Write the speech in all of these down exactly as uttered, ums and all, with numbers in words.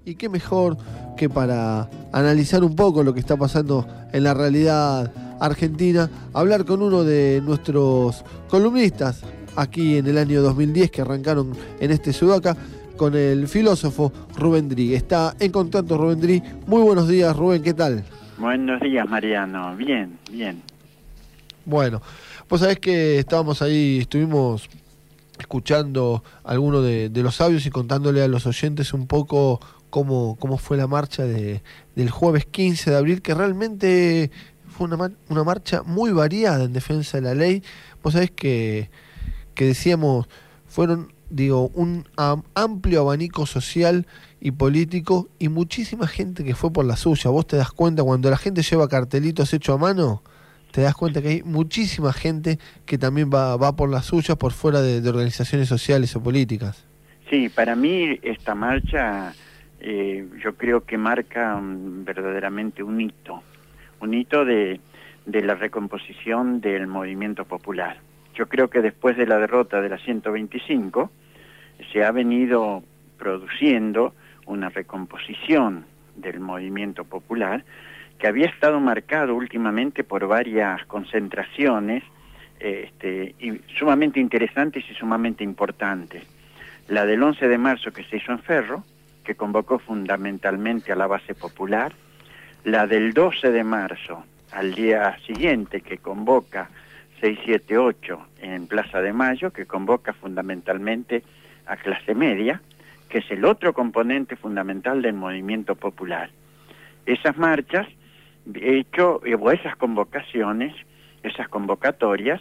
Y qué mejor que para analizar un poco lo que está pasando en la realidad argentina, hablar con uno de nuestros columnistas aquí en el año dos mil diez que arrancaron en este Sudaca, con el filósofo Rubén Drig. Está en contacto Rubén Drig. Muy buenos días, Rubén, ¿qué tal? Buenos días, Mariano. Bien, bien. Bueno, vos sabés que estábamos ahí, estuvimos escuchando a algunos de, de los sabios y contándole a los oyentes un poco cómo, cómo fue la marcha de, del jueves quince de abril, que realmente fue una, una marcha muy variada en defensa de la ley. Vos sabés que, que decíamos, fueron, digo, un am, amplio abanico social y político y muchísima gente que fue por la suya. Vos te das cuenta, cuando la gente lleva cartelitos hechos a mano, te das cuenta que hay muchísima gente que también va, va por las suyas, por fuera de, de organizaciones sociales o políticas. Sí, para mí esta marcha eh, yo creo que marca un, verdaderamente un hito, un hito de, de la recomposición del movimiento popular. Yo creo que después de la derrota de la ciento veinticinco se ha venido produciendo una recomposición del movimiento popular que había estado marcado últimamente por varias concentraciones este, y sumamente interesantes y sumamente importantes. La del once de marzo que se hizo en Ferro, que convocó fundamentalmente a la base popular. La del doce de marzo, al día siguiente, que convoca seis, siete, ocho en Plaza de Mayo, que convoca fundamentalmente a clase media, que es el otro componente fundamental del movimiento popular. Esas marchas, hecho, o esas convocaciones, esas convocatorias,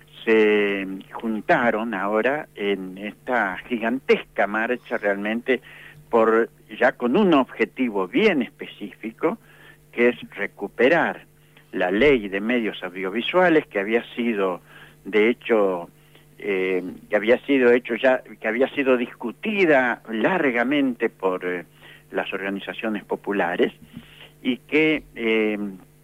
se juntaron ahora en esta gigantesca marcha realmente por ya con un objetivo bien específico, que es recuperar la ley de medios audiovisuales que había sido, de hecho, eh, que había sido hecho ya, que había sido discutida largamente por eh, las organizaciones populares y que eh,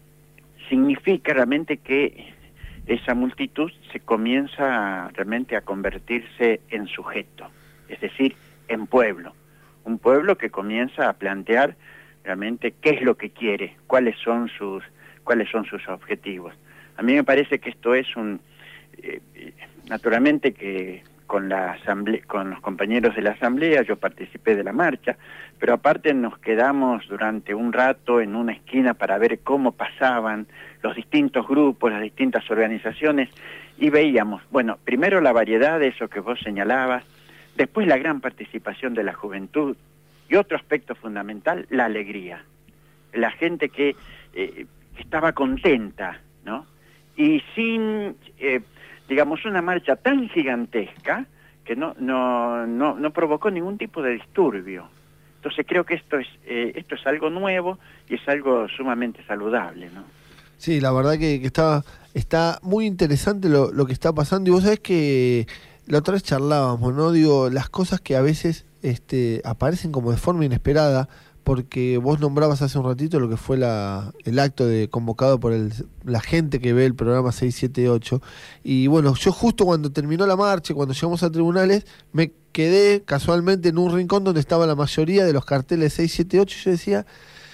significa realmente que esa multitud se comienza a, realmente a convertirse en sujeto, es decir, en pueblo. Un pueblo que comienza a plantear realmente qué es lo que quiere, cuáles son sus, cuáles son sus objetivos. A mí me parece que esto es un... Eh, naturalmente que con, la asamblea, con los compañeros de la asamblea yo participé de la marcha, pero aparte nos quedamos durante un rato en una esquina para ver cómo pasaban los distintos grupos, las distintas organizaciones, y veíamos, bueno, primero la variedad de eso que vos señalabas, después la gran participación de la juventud, y otro aspecto fundamental, la alegría. La gente que eh, estaba contenta, ¿no? Y sin, eh, digamos, una marcha tan gigantesca que no, no, no, no provocó ningún tipo de disturbio. Entonces creo que esto es, eh, esto es algo nuevo y es algo sumamente saludable, ¿no? Sí, la verdad que, que está, está muy interesante lo, lo que está pasando. Y vos sabés que la otra vez charlábamos, ¿no? Digo, las cosas que a veces este, aparecen como de forma inesperada, porque vos nombrabas hace un ratito lo que fue la, el acto de convocado por el, la gente que ve el programa seis siete ocho. Y bueno, yo justo cuando terminó la marcha, cuando llegamos a tribunales, me quedé casualmente en un rincón donde estaba la mayoría de los carteles seis siete ocho, y yo decía,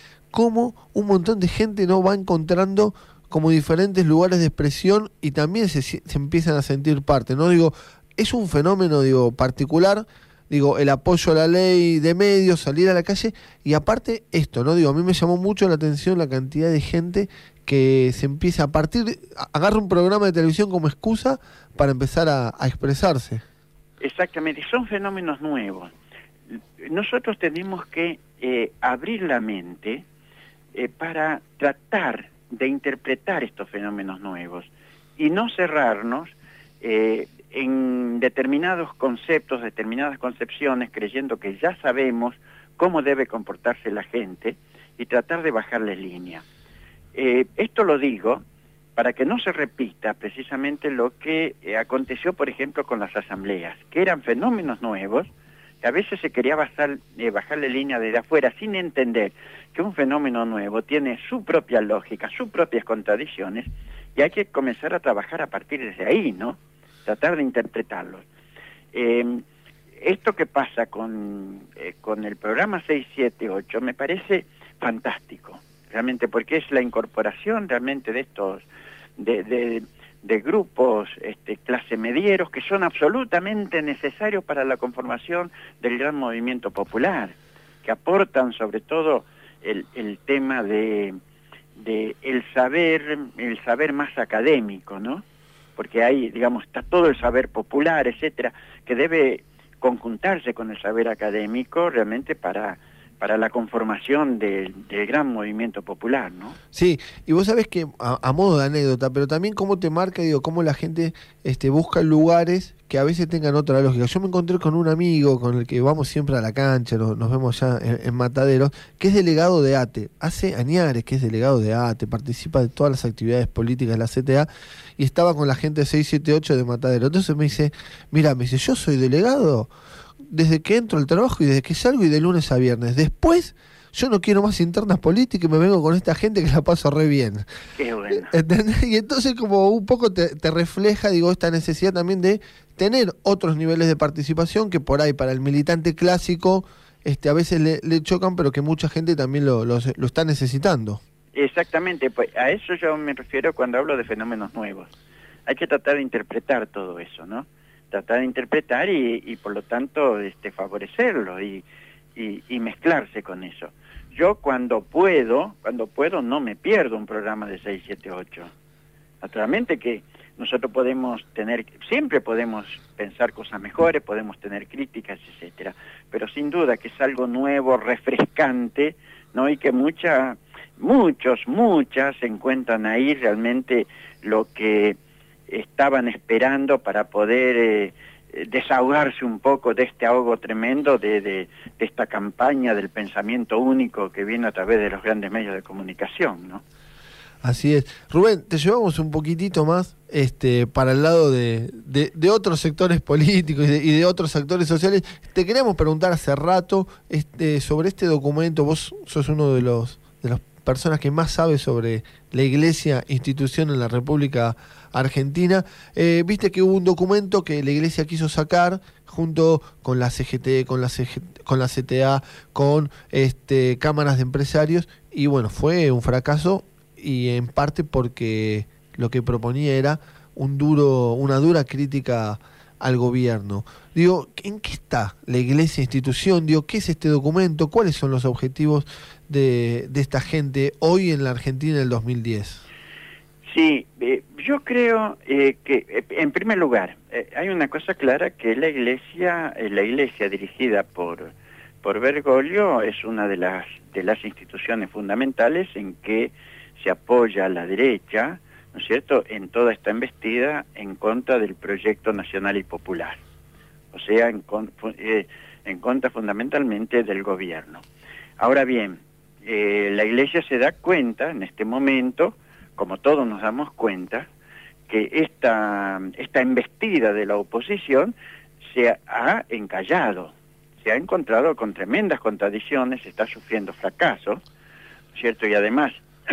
cómo un montón de gente no va encontrando como diferentes lugares de expresión y también se, se empiezan a sentir parte, ¿no? Digo, es un fenómeno, digo, particular, digo, el apoyo a la ley de medios, salir a la calle, y aparte esto, ¿no? Digo, a mí me llamó mucho la atención la cantidad de gente que se empieza a partir, agarra un programa de televisión como excusa para empezar a, a expresarse. Exactamente, son fenómenos nuevos. Nosotros tenemos que eh, abrir la mente eh, para tratar de interpretar estos fenómenos nuevos y no cerrarnos eh, en determinados conceptos, determinadas concepciones, creyendo que ya sabemos cómo debe comportarse la gente y tratar de bajarle línea. Eh, esto lo digo para que no se repita precisamente lo que eh, aconteció, por ejemplo, con las asambleas, que eran fenómenos nuevos, que a veces se quería basar, eh, bajarle línea desde afuera sin entender que un fenómeno nuevo tiene su propia lógica, sus propias contradicciones, y hay que comenzar a trabajar a partir de ahí, ¿no? Tratar de interpretarlos. Eh, esto que pasa con, eh, con el programa seis siete ocho me parece fantástico, realmente, porque es la incorporación realmente de estos, de, de, de grupos este, clase medieros que son absolutamente necesarios para la conformación del gran movimiento popular, que aportan sobre todo el, el tema de, de el saber, el saber más académico, ¿no? Porque ahí, digamos, está todo el saber popular, etcétera, que debe conjuntarse con el saber académico realmente para, para la conformación del, del gran movimiento popular, ¿no? Sí, y vos sabés que, a, a modo de anécdota, pero también cómo te marca, digo, cómo la gente este, busca lugares que a veces tengan otra lógica. Yo me encontré con un amigo con el que vamos siempre a la cancha, nos, nos vemos ya en, en Mataderos, que es delegado de ATE, hace añares que es delegado de ATE, participa de todas las actividades políticas de la C T A, y estaba con la gente de seis siete ocho de Mataderos. Entonces me dice, mira, me dice, yo soy delegado desde que entro al trabajo y desde que salgo y de lunes a viernes. Después, yo no quiero más internas políticas y me vengo con esta gente que la paso re bien. Qué bueno. ¿Entendés? Y entonces como un poco te, te refleja, digo, esta necesidad también de tener otros niveles de participación que por ahí para el militante clásico este, a veces le, le chocan, pero que mucha gente también lo, lo, lo está necesitando. Exactamente, pues a eso yo me refiero cuando hablo de fenómenos nuevos. Hay que tratar de interpretar todo eso, ¿no? Tratar de interpretar y, y por lo tanto este, favorecerlo y, y, y mezclarse con eso. Yo cuando puedo, cuando puedo no me pierdo un programa de seis siete ocho. Naturalmente que nosotros podemos tener, siempre podemos pensar cosas mejores, podemos tener críticas, etcétera, pero sin duda que es algo nuevo, refrescante, ¿no? Y que mucha, muchos, muchas se encuentran ahí realmente lo que estaban esperando para poder eh, desahogarse un poco de este ahogo tremendo de, de, de esta campaña del pensamiento único que viene a través de los grandes medios de comunicación, ¿no? Así es. Rubén, te llevamos un poquitito más este, para el lado de, de, de otros sectores políticos y de, y de otros actores sociales. Te queríamos preguntar hace rato este, sobre este documento. Vos sos uno de los de las personas que más sabe sobre la Iglesia, institución en la República Argentina. Eh, viste que hubo un documento que la Iglesia quiso sacar junto con la C G T, con la, C G, con la C T A, con este, cámaras de empresarios, y bueno, fue un fracaso, y en parte porque lo que proponía era un duro, una dura crítica al gobierno. Digo, ¿en qué está la Iglesia institución? Digo, ¿qué es este documento? ¿Cuáles son los objetivos de, de esta gente hoy en la Argentina del dos mil diez? Sí, eh, yo creo eh, que, eh, en primer lugar, eh, hay una cosa clara, que la Iglesia, eh, la Iglesia dirigida por, por Bergoglio es una de las, de las instituciones fundamentales en que se apoya a la derecha, ¿no es cierto?, en toda esta embestida en contra del proyecto nacional y popular, o sea, en, con, eh, en contra fundamentalmente del gobierno. Ahora bien, eh, la Iglesia se da cuenta en este momento, como todos nos damos cuenta, que esta, esta embestida de la oposición se ha encallado, se ha encontrado con tremendas contradicciones, está sufriendo fracasos, ¿cierto? Y además,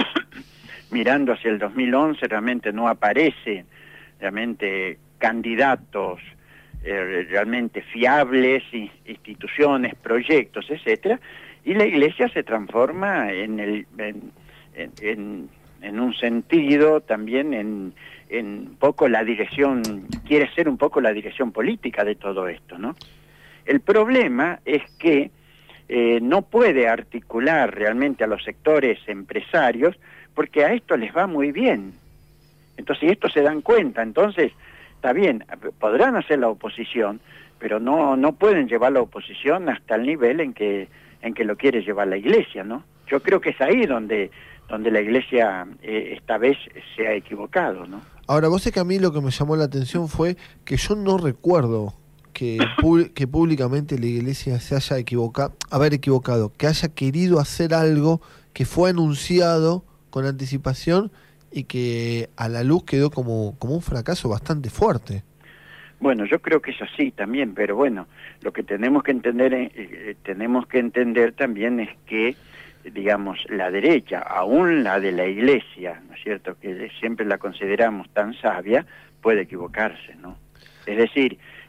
mirando hacia el dos mil once, realmente no aparecen realmente candidatos eh, realmente fiables, instituciones, proyectos, etcétera, y la Iglesia se transforma en el en, en, en, en un sentido también en, en un poco la dirección, quiere ser un poco la dirección política de todo esto, ¿no? El problema es que eh, no puede articular realmente a los sectores empresarios, porque a esto les va muy bien. Entonces, estos se dan cuenta, entonces, está bien, podrán hacer la oposición, pero no no pueden llevar la oposición hasta el nivel en que en que lo quiere llevar la Iglesia, ¿no? Yo creo que es ahí donde donde la Iglesia eh, esta vez se ha equivocado, ¿no? Ahora, vos sé que a mí lo que me llamó la atención fue que yo no recuerdo que, que públicamente la Iglesia se haya equivocado, haber equivocado, que haya querido hacer algo que fue anunciado con anticipación y que a la luz quedó como, como un fracaso bastante fuerte. Bueno, yo creo que es así también, pero bueno, lo que tenemos que entender, eh, tenemos que entender también es que, digamos, la derecha, aún la de la Iglesia, ¿no es cierto?, que siempre la consideramos tan sabia, puede equivocarse, ¿no? Es decir,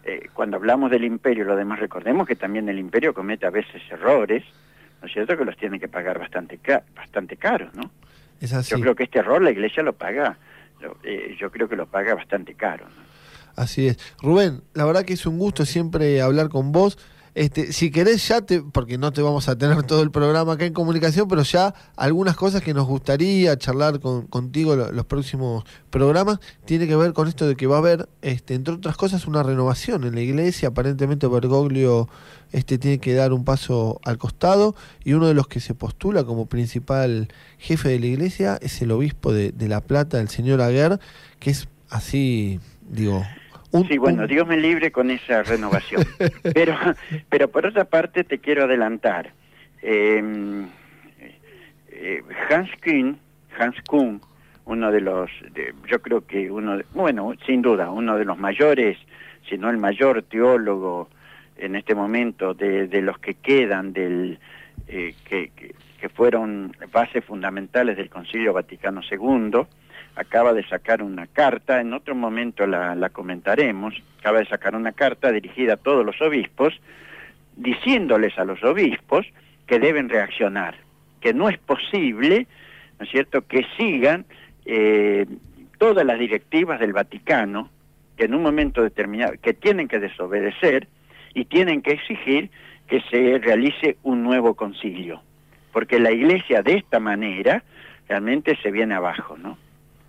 eh, cuando hablamos del imperio, lo demás, recordemos que también el imperio comete a veces errores, ¿no es cierto?, que los tiene que pagar bastante, ca bastante caros, ¿no? Es así. Yo creo que este error la Iglesia lo paga, lo, eh, yo creo que lo paga bastante caro, ¿no? Así es. Rubén, la verdad que es un gusto siempre hablar con vos. Este, si querés ya te, porque no te vamos a tener todo el programa acá en comunicación, pero ya algunas cosas que nos gustaría charlar con, contigo lo, los próximos programas, tiene que ver con esto de que va a haber, este, entre otras cosas, una renovación en la iglesia. Aparentemente Bergoglio este, tiene que dar un paso al costado, y uno de los que se postula como principal jefe de la iglesia es el obispo de, de La Plata, el señor Aguer, que es así, digo... Un, sí, bueno, un... Dios me libre con esa renovación. pero, pero por otra parte te quiero adelantar. Eh, eh, Hans Kuhn, Hans Kuhn, uno de los, de, yo creo que uno, de, bueno, sin duda, uno de los mayores, si no el mayor teólogo en este momento de, de los que quedan del eh, que, que, que fueron bases fundamentales del Concilio Vaticano segundo, acaba de sacar una carta, en otro momento la, la comentaremos, acaba de sacar una carta dirigida a todos los obispos, diciéndoles a los obispos que deben reaccionar, que no es posible, ¿no es cierto?, que sigan eh, todas las directivas del Vaticano, que en un momento determinado, que tienen que desobedecer y tienen que exigir que se realice un nuevo concilio, porque la Iglesia de esta manera realmente se viene abajo, ¿no?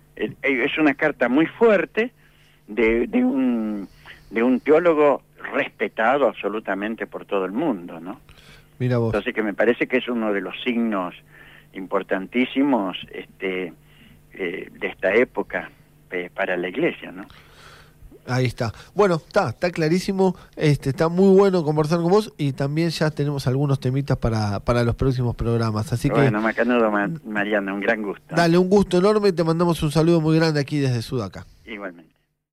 Es una carta muy fuerte de, de, un, de un teólogo respetado absolutamente por todo el mundo, ¿no? Mira vos. Entonces que me parece que es uno de los signos importantísimos este, eh, de esta época eh, para la Iglesia, ¿no? Ahí está. Bueno, está, está clarísimo, este, está muy bueno conversar con vos, y también ya tenemos algunos temitas para, para los próximos programas. Así bueno, que... Bueno, Macanudo, Mariana, un gran gusto. Dale, un gusto enorme, te mandamos un saludo muy grande aquí desde Sudaca. Igualmente.